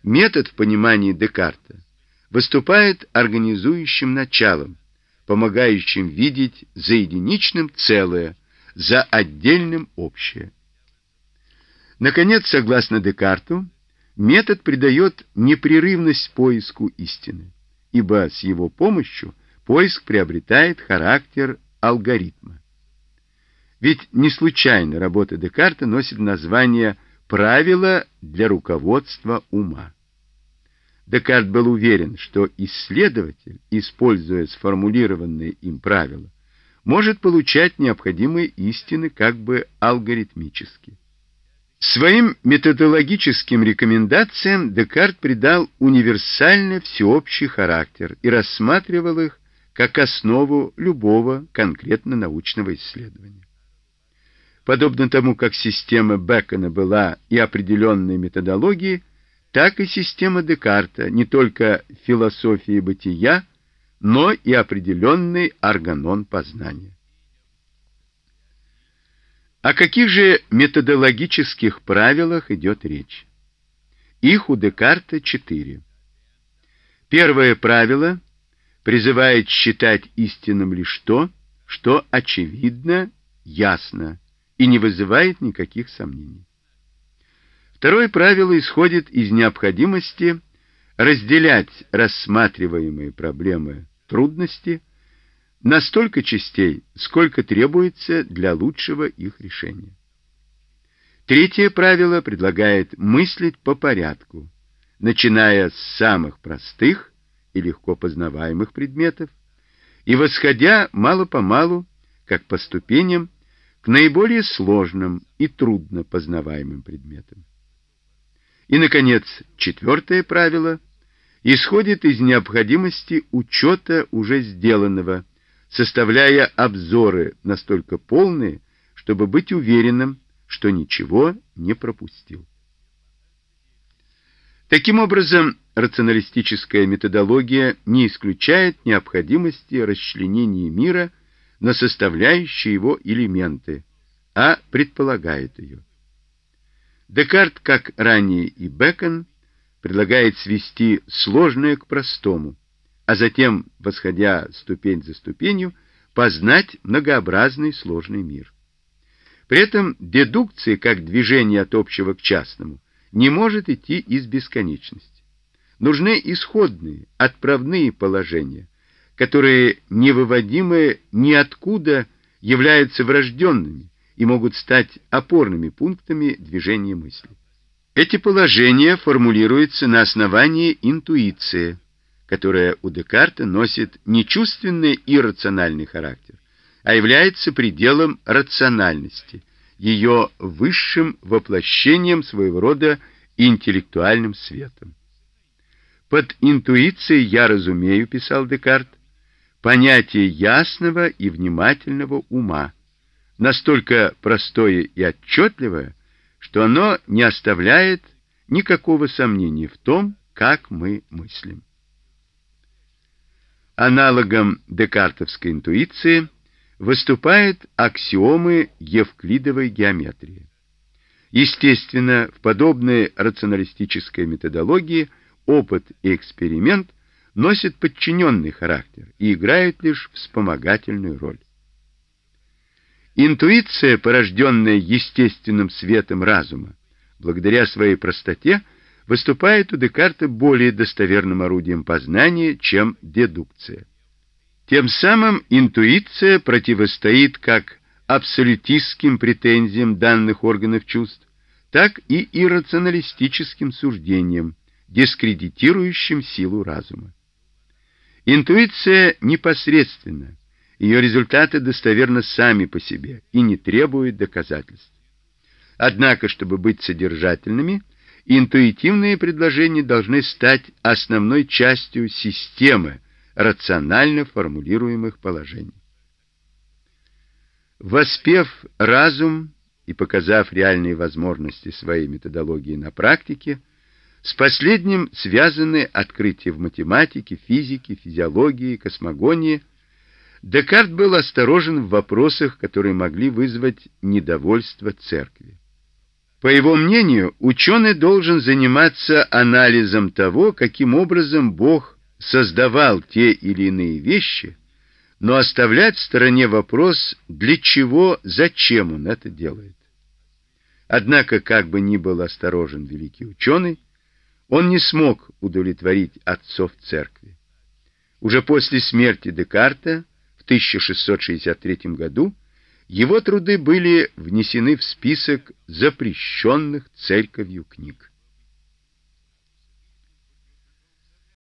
Метод в понимании Декарта выступает организующим началом, помогающим видеть за единичным целое, за отдельным общее. Наконец, согласно Декарту, метод придает непрерывность поиску истины, ибо с его помощью поиск приобретает характер алгоритма. Ведь не случайно работа Декарта носит название «Правила для руководства ума». Декарт был уверен, что исследователь, используя сформулированные им правила, может получать необходимые истины как бы алгоритмически. Своим методологическим рекомендациям Декарт придал универсально всеобщий характер и рассматривал их как основу любого конкретно научного исследования. Подобно тому, как система Бэкона была и определенной методологией, так и система Декарта не только философии бытия, но и определенный органон познания. О каких же методологических правилах идет речь? Их у Декарта 4. Первое правило призывает считать истинным лишь то, что очевидно, ясно и не вызывает никаких сомнений. Второе правило исходит из необходимости разделять рассматриваемые проблемы трудности на столько частей, сколько требуется для лучшего их решения. Третье правило предлагает мыслить по порядку, начиная с самых простых и легко познаваемых предметов и восходя мало-помалу, как по ступеням, к наиболее сложным и трудно познаваемым предметам. И, наконец, четвертое правило исходит из необходимости учета уже сделанного, составляя обзоры настолько полные, чтобы быть уверенным, что ничего не пропустил. Таким образом, рационалистическая методология не исключает необходимости расчленения мира на составляющие его элементы, а предполагает ее. Декарт, как ранее и Бэкон, предлагает свести сложное к простому, а затем, восходя ступень за ступенью, познать многообразный сложный мир. При этом дедукция, как движение от общего к частному, не может идти из бесконечности. Нужны исходные, отправные положения, которые, невыводимые ниоткуда, являются врожденными и могут стать опорными пунктами движения мысли. Эти положения формулируются на основании интуиции, которая у Декарта носит не чувственный и рациональный характер, а является пределом рациональности, ее высшим воплощением своего рода интеллектуальным светом. Под интуицией я разумею, писал Декарт, понятие ясного и внимательного ума, настолько простое и отчетливое, что оно не оставляет никакого сомнения в том, как мы мыслим. Аналогом декартовской интуиции выступают аксиомы евклидовой геометрии. Естественно, в подобной рационалистической методологии опыт и эксперимент носят подчиненный характер и играют лишь вспомогательную роль. Интуиция, порожденная естественным светом разума, благодаря своей простоте, выступает у Декарта более достоверным орудием познания, чем дедукция. Тем самым интуиция противостоит как абсолютистским претензиям данных органов чувств, так и иррационалистическим суждениям, дискредитирующим силу разума. Интуиция непосредственна, ее результаты достоверны сами по себе и не требуют доказательств. Однако, чтобы быть содержательными, интуитивные предложения должны стать основной частью системы рационально формулируемых положений. Воспев разум и показав реальные возможности своей методологии на практике, с последним связаны открытия в математике, физике, физиологии, космогонии. Декарт был осторожен в вопросах, которые могли вызвать недовольство церкви. По его мнению, ученый должен заниматься анализом того, каким образом Бог создавал те или иные вещи, но оставлять в стороне вопрос, для чего, зачем он это делает. Однако, как бы ни был осторожен великий ученый, он не смог удовлетворить отцов церкви. Уже после смерти Декарта в 1663 году его труды были внесены в список запрещенных церковью книг.